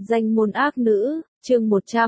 Danh môn ác nữ, chương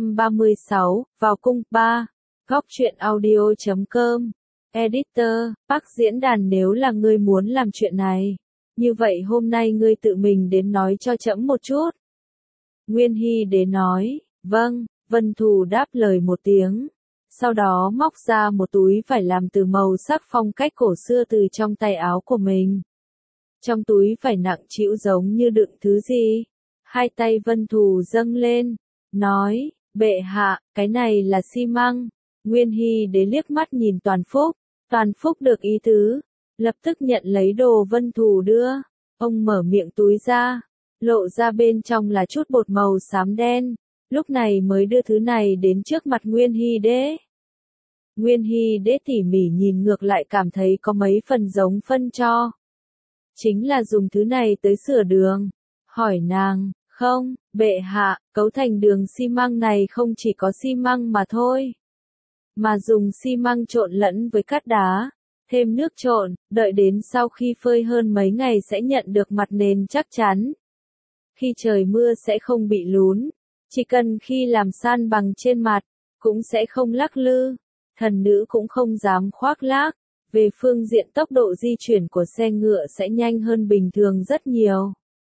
136, vào cung, 3. Góc truyện audio.com. Editor, Bắc diễn đàn nếu là ngươi muốn làm chuyện này. Như vậy hôm nay ngươi tự mình đến nói cho trẫm một chút. Nguyên Hy đế nói, vâng, Vân Thù đáp lời một tiếng. Sau đó móc ra một túi vải làm từ màu sắc phong cách cổ xưa từ trong tay áo của mình. Trong túi vải nặng trĩu giống như đựng thứ gì. Hai tay Vân Thù dâng lên, nói, bệ hạ, cái này là xi măng. Nguyên Hy đế liếc mắt nhìn Toàn Phúc được ý tứ, lập tức nhận lấy đồ Vân Thù đưa. Ông mở miệng túi ra, lộ ra bên trong là chút bột màu xám đen, lúc này mới đưa thứ này đến trước mặt Nguyên Hy đế. Nguyên Hy đế tỉ mỉ nhìn ngược lại cảm thấy có mấy phần giống phân cho. Chính là dùng thứ này tới sửa đường. Hỏi nàng, không, bệ hạ, cấu thành đường xi măng này không chỉ có xi măng mà thôi. Mà dùng xi măng trộn lẫn với cát đá, thêm nước trộn, đợi đến sau khi phơi hơn mấy ngày sẽ nhận được mặt nền chắc chắn. Khi trời mưa sẽ không bị lún, chỉ cần khi làm san bằng trên mặt, cũng sẽ không lắc lư. Thần nữ cũng không dám khoác lác, về phương diện tốc độ di chuyển của xe ngựa sẽ nhanh hơn bình thường rất nhiều.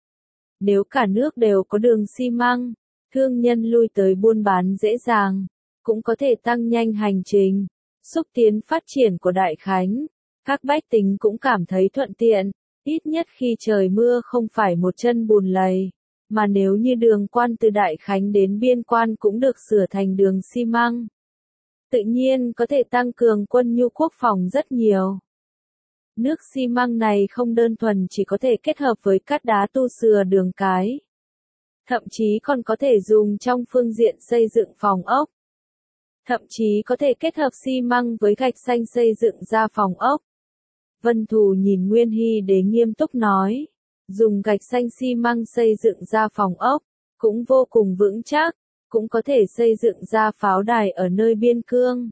Nếu cả nước đều có đường xi măng, thương nhân lui tới buôn bán dễ dàng, cũng có thể tăng nhanh hành trình, xúc tiến phát triển của Đại Khánh. Các bách tính cũng cảm thấy thuận tiện, ít nhất khi trời mưa không phải một chân bùn lầy, mà nếu như đường quan từ Đại Khánh đến biên quan cũng được sửa thành đường xi măng. Tự nhiên có thể tăng cường quân nhu quốc phòng rất nhiều. Nước xi măng này không đơn thuần chỉ có thể kết hợp với cát đá tu sửa đường cái. Thậm chí còn có thể dùng trong phương diện xây dựng phòng ốc. Thậm chí có thể kết hợp xi măng với gạch xanh xây dựng ra phòng ốc. Vân Thù nhìn Nguyên Hy đế nghiêm túc nói, dùng gạch xanh xi măng xây dựng ra phòng ốc, cũng vô cùng vững chắc, cũng có thể xây dựng ra pháo đài ở nơi biên cương.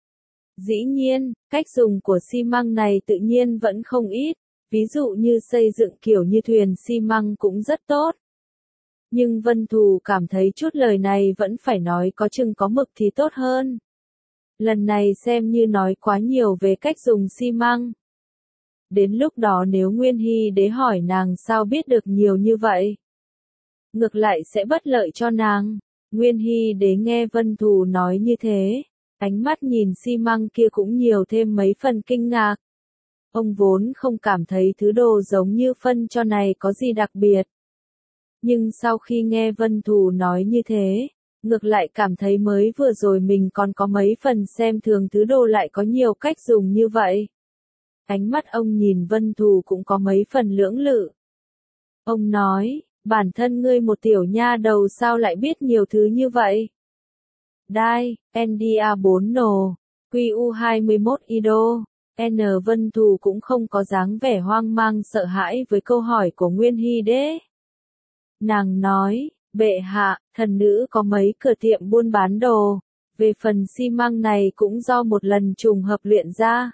Dĩ nhiên, cách dùng của xi măng này tự nhiên vẫn không ít, ví dụ như xây dựng kiểu như thuyền xi măng cũng rất tốt. Nhưng Vân Thù cảm thấy chút lời này vẫn phải nói có chừng có mực thì tốt hơn. Lần này xem như nói quá nhiều về cách dùng xi măng. Đến lúc đó nếu Nguyên Hy đế hỏi nàng sao biết được nhiều như vậy, ngược lại sẽ bất lợi cho nàng. Nguyên Hy đế nghe Vân Thù nói như thế, ánh mắt nhìn xi măng kia cũng nhiều thêm mấy phần kinh ngạc. Ông vốn không cảm thấy thứ đồ giống như phân cho này có gì đặc biệt. Nhưng sau khi nghe Vân Thù nói như thế, ngược lại cảm thấy mới vừa rồi mình còn có mấy phần xem thường thứ đồ lại có nhiều cách dùng như vậy. Ánh mắt ông nhìn Vân Thù cũng có mấy phần lưỡng lự. Ông nói, bản thân ngươi một tiểu nha đầu sao lại biết nhiều thứ như vậy? Đai, NDA4 nồ, QU21 IDO, N Vân Thù cũng không có dáng vẻ hoang mang sợ hãi với câu hỏi của Nguyên Hy đế. Nàng nói, bệ hạ, thần nữ có mấy cửa tiệm buôn bán đồ, về phần xi măng này cũng do một lần trùng hợp luyện ra.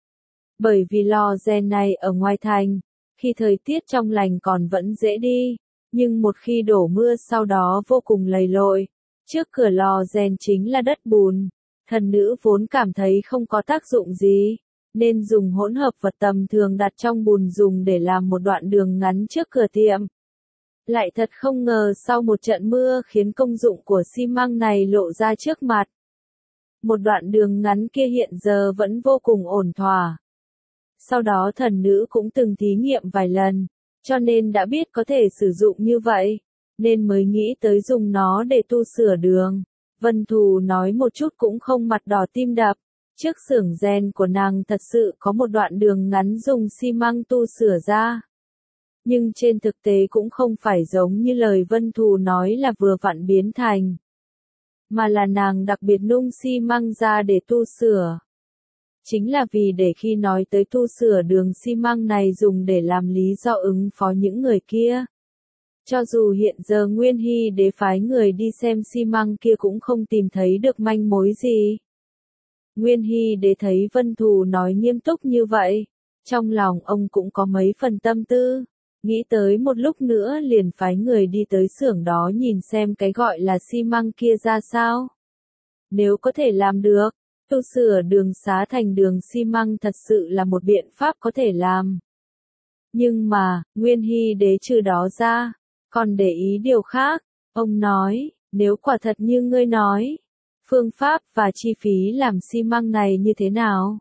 Bởi vì lò rèn này ở ngoài thành, khi thời tiết trong lành còn vẫn dễ đi, nhưng một khi đổ mưa sau đó vô cùng lầy lội. Trước cửa lò rèn chính là đất bùn, thần nữ vốn cảm thấy không có tác dụng gì, nên dùng hỗn hợp vật tầm thường đặt trong bùn dùng để làm một đoạn đường ngắn trước cửa tiệm. Lại thật không ngờ sau một trận mưa khiến công dụng của xi măng này lộ ra trước mặt. Một đoạn đường ngắn kia hiện giờ vẫn vô cùng ổn thỏa. Sau đó thần nữ cũng từng thí nghiệm vài lần, cho nên đã biết có thể sử dụng như vậy, nên mới nghĩ tới dùng nó để tu sửa đường. Vân Thù nói một chút cũng không mặt đỏ tim đập, trước xưởng rèn của nàng thật sự có một đoạn đường ngắn dùng xi măng tu sửa ra. Nhưng trên thực tế cũng không phải giống như lời Vân Thù nói là vừa vặn biến thành, mà là nàng đặc biệt nung xi măng ra để tu sửa. Chính là vì để khi nói tới tu sửa đường xi măng này dùng để làm lý do ứng phó những người kia. Cho dù hiện giờ Nguyên Hy đế phái người đi xem xi măng kia cũng không tìm thấy được manh mối gì. Nguyên Hy đế thấy Vân Thù nói nghiêm túc như vậy, trong lòng ông cũng có mấy phần tâm tư, Nghĩ tới một lúc nữa liền phái người đi tới xưởng đó nhìn xem cái gọi là xi măng kia ra sao. Nếu có thể làm được, tu sửa đường xá thành đường xi măng thật sự là một biện pháp có thể làm. Nhưng mà, Nguyên Hy Đế trừ đó ra, còn để ý điều khác. Ông nói, nếu quả thật như ngươi nói, phương pháp và chi phí làm xi măng này như thế nào?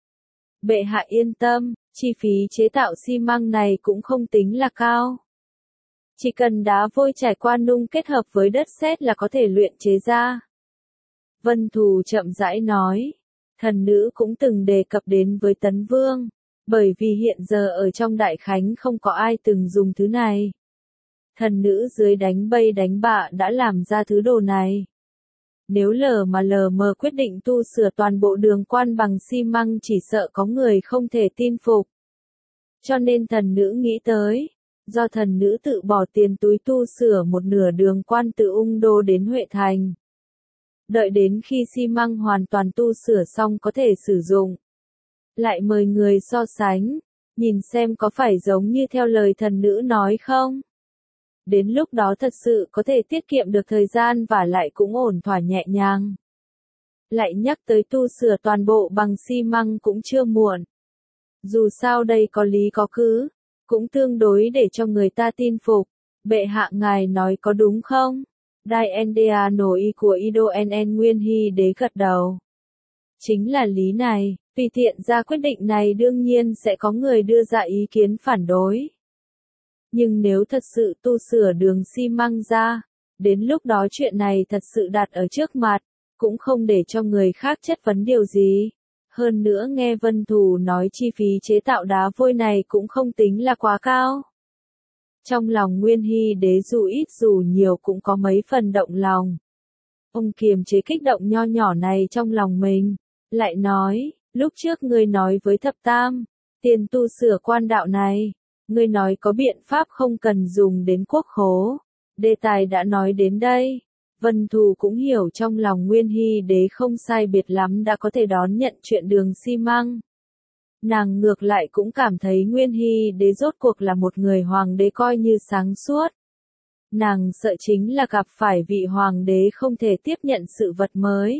Bệ hạ yên tâm, chi phí chế tạo xi măng này cũng không tính là cao. Chỉ cần đá vôi trải qua nung kết hợp với đất sét là có thể luyện chế ra. Vân Thù chậm rãi nói, thần nữ cũng từng đề cập đến với Tấn Vương, bởi vì hiện giờ ở trong Đại Khánh không có ai từng dùng thứ này. Thần nữ dưới đánh bây đánh bạ đã làm ra thứ đồ này. Nếu lờ mờ quyết định tu sửa toàn bộ đường quan bằng xi măng chỉ sợ có người không thể tin phục. Cho nên thần nữ nghĩ tới, do thần nữ tự bỏ tiền túi tu sửa một nửa đường quan từ Ung Đô đến Huệ Thành. Đợi đến khi xi măng hoàn toàn tu sửa xong có thể sử dụng. Lại mời người so sánh, nhìn xem có phải giống như theo lời thần nữ nói không? Đến lúc đó thật sự có thể tiết kiệm được thời gian và lại cũng ổn thỏa nhẹ nhàng. Lại nhắc tới tu sửa toàn bộ bằng xi măng cũng chưa muộn. Dù sao đây có lý có cứ, cũng tương đối để cho người ta tin phục. Bệ hạ ngài nói có đúng không? Đai NDA nổi của Ido NN Nguyên Hy Đế gật đầu. Chính là lý này, vì tiện ra quyết định này đương nhiên sẽ có người đưa ra ý kiến phản đối. Nhưng nếu thật sự tu sửa đường xi măng ra, đến lúc đó chuyện này thật sự đặt ở trước mặt, cũng không để cho người khác chất vấn điều gì. Hơn nữa nghe Vân Thù nói chi phí chế tạo đá vôi này cũng không tính là quá cao. Trong lòng Nguyên Hy Đế dù ít dù nhiều cũng có mấy phần động lòng. Ông kiềm chế kích động nho nhỏ này trong lòng mình, lại nói, lúc trước ngươi nói với Thập Tam, tiền tu sửa quan đạo này, ngươi nói có biện pháp không cần dùng đến quốc khố. Đề tài đã nói đến đây, Vân Thù cũng hiểu trong lòng Nguyên Hy Đế không sai biệt lắm đã có thể đón nhận chuyện đường xi măng. Nàng ngược lại cũng cảm thấy Nguyên Hy Đế rốt cuộc là một người hoàng đế coi như sáng suốt. Nàng sợ chính là gặp phải vị hoàng đế không thể tiếp nhận sự vật mới.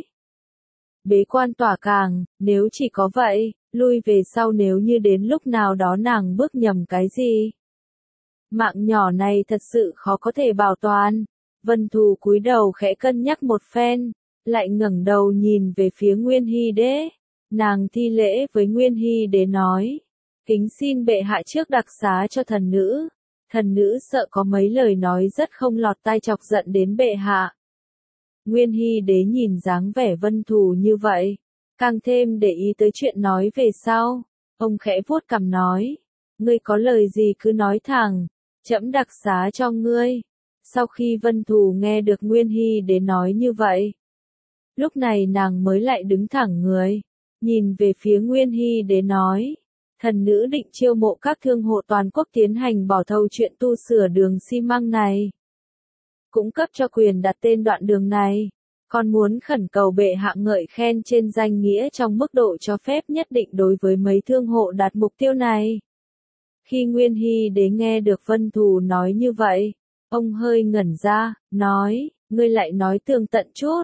Bế quan tỏa càng, nếu chỉ có vậy, lui về sau nếu như đến lúc nào đó nàng bước nhầm cái gì. Mạng nhỏ này thật sự khó có thể bảo toàn. Vân Thù cúi đầu khẽ cân nhắc một phen, lại ngẩng đầu nhìn về phía Nguyên Hy Đế. Nàng thi lễ với Nguyên Hy Đế nói, kính xin bệ hạ trước đặc xá cho thần nữ. Thần nữ sợ có mấy lời nói rất không lọt tai chọc giận đến bệ hạ. Nguyên Hy Đế nhìn dáng vẻ Vân Thù như vậy, càng thêm để ý tới chuyện nói về sau. Ông khẽ vuốt cằm nói, ngươi có lời gì cứ nói thẳng, trẫm đặc xá cho ngươi. Sau khi Vân Thù nghe được Nguyên Hy Đế nói như vậy, lúc này nàng mới lại đứng thẳng người, nhìn về phía Nguyên Hy Đế nói, thần nữ định chiêu mộ các thương hộ toàn quốc tiến hành bỏ thầu chuyện tu sửa đường xi măng này. Cũng cấp cho quyền đặt tên đoạn đường này, còn muốn khẩn cầu bệ hạ ngợi khen trên danh nghĩa trong mức độ cho phép nhất định đối với mấy thương hộ đạt mục tiêu này. Khi Nguyên Hy Đế nghe được Vân Thù nói như vậy, ông hơi ngẩn ra, nói, ngươi lại nói tường tận chút.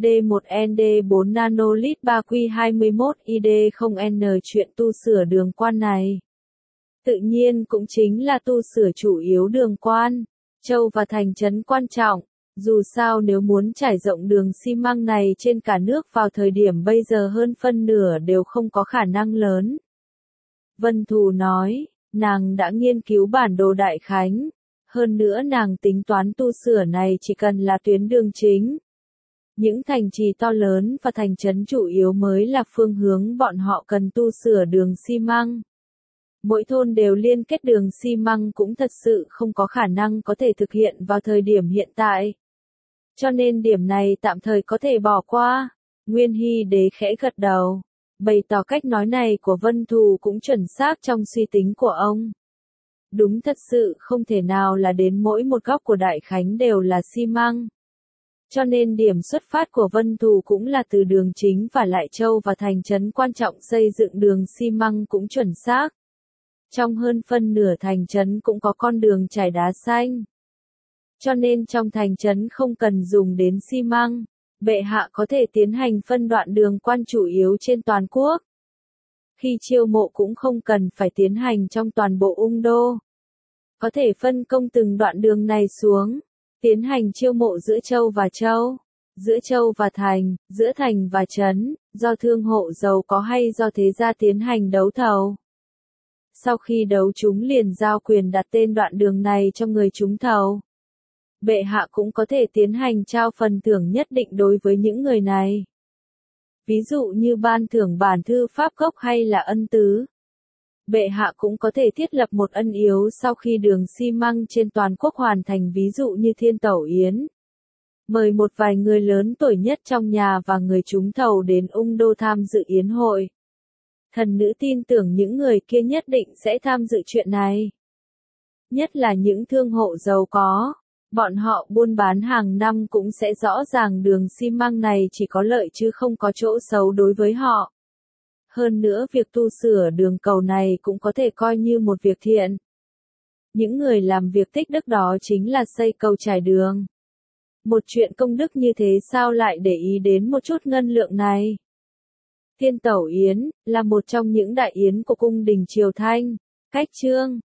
D1ND4 nanolit 3Q21 ID0N chuyện tu sửa đường quan này. Tự nhiên cũng chính là tu sửa chủ yếu đường quan, châu và thành trấn quan trọng. Dù sao nếu muốn trải rộng đường xi măng này trên cả nước vào thời điểm bây giờ hơn phân nửa đều không có khả năng lớn. Vân Thù nói, nàng đã nghiên cứu bản đồ Đại Khánh. Hơn nữa nàng tính toán tu sửa này chỉ cần là tuyến đường chính. Những thành trì to lớn và thành trấn chủ yếu mới là phương hướng bọn họ cần tu sửa đường xi măng. Mỗi thôn đều liên kết đường xi măng cũng thật sự không có khả năng có thể thực hiện vào thời điểm hiện tại. Cho nên điểm này tạm thời có thể bỏ qua. Nguyên Hy Đế khẽ gật đầu, bày tỏ cách nói này của Vân Thù cũng chuẩn xác trong suy tính của ông. Đúng thật sự không thể nào là đến mỗi một góc của Đại Khánh đều là xi măng. Cho nên điểm xuất phát của Vân Thù cũng là từ đường chính và lại châu và thành trấn quan trọng xây dựng đường xi măng cũng chuẩn xác. Trong hơn phân nửa thành trấn cũng có con đường trải đá xanh. Cho nên trong thành trấn không cần dùng đến xi măng. Bệ hạ có thể tiến hành phân đoạn đường quan chủ yếu trên toàn quốc. Khi chiêu mộ cũng không cần phải tiến hành trong toàn bộ ung đô. Có thể phân công từng đoạn đường này xuống, tiến hành chiêu mộ giữa châu và châu, giữa châu và thành, giữa thành và trấn, do thương hộ giàu có hay do thế gia tiến hành đấu thầu. Sau khi đấu chúng liền giao quyền đặt tên đoạn đường này cho người trúng thầu. Bệ hạ cũng có thể tiến hành trao phần thưởng nhất định đối với những người này. Ví dụ như ban thưởng bản thư pháp gốc hay là ân tứ. Bệ hạ cũng có thể thiết lập một ân yếu sau khi đường xi măng trên toàn quốc hoàn thành, ví dụ như Thiên Tẩu Yến. Mời một vài người lớn tuổi nhất trong nhà và người trúng thầu đến ung đô tham dự yến hội. Thần nữ tin tưởng những người kia nhất định sẽ tham dự chuyện này. Nhất là những thương hộ giàu có. Bọn họ buôn bán hàng năm cũng sẽ rõ ràng đường xi măng này chỉ có lợi chứ không có chỗ xấu đối với họ. Hơn nữa việc tu sửa đường cầu này cũng có thể coi như một việc thiện. Những người làm việc tích đức đó chính là xây cầu trải đường. Một chuyện công đức như thế sao lại để ý đến một chút ngân lượng này? Thiên Tẩu Yến là một trong những đại yến của cung đình Triều Thanh. Cách chương